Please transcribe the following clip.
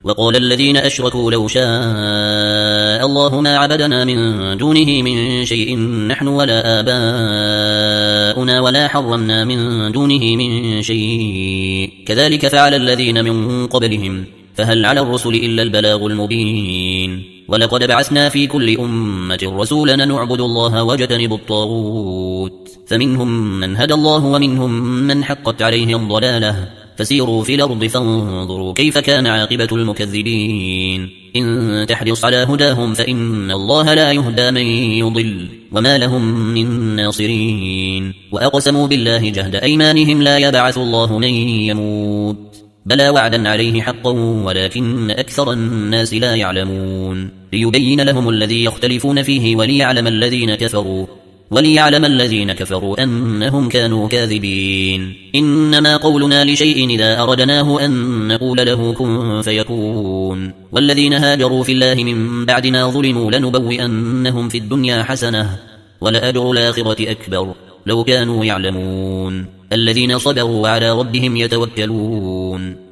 وقال الذين أشركوا لو شاء الله ما عبدنا من دونه من شيء نحن ولا آباؤنا ولا حرمنا من دونه من شيء كذلك فعل الذين من قبلهم فهل على الرسل إلا البلاغ المبين ولقد بعثنا في كل أمة رسولا نعبد الله واجتنب الطاغوت فمنهم من هدى الله ومنهم من حقت عليه الضلالة فسيروا في الأرض فانظروا كيف كان عاقبة المكذبين إن تحرص على هداهم فإن الله لا يهدى من يضل وما لهم من ناصرين وأقسموا بالله جهد أيمانهم لا يبعث الله من يموت بلى وعدا عليه حقا ولكن أكثر الناس لا يعلمون ليبين لهم الذي يختلفون فيه وليعلم الذين كفروا أنهم كانوا كاذبين إنما قولنا لشيء إذا أردناه أن نقول له كن فيكون والذين هاجروا في الله من بعد ما ظلموا لنبوئنهم في الدنيا حسنة ولأجر الآخرة أكبر لو كانوا يعلمون الذين صبروا وعلى ربهم يتوكلون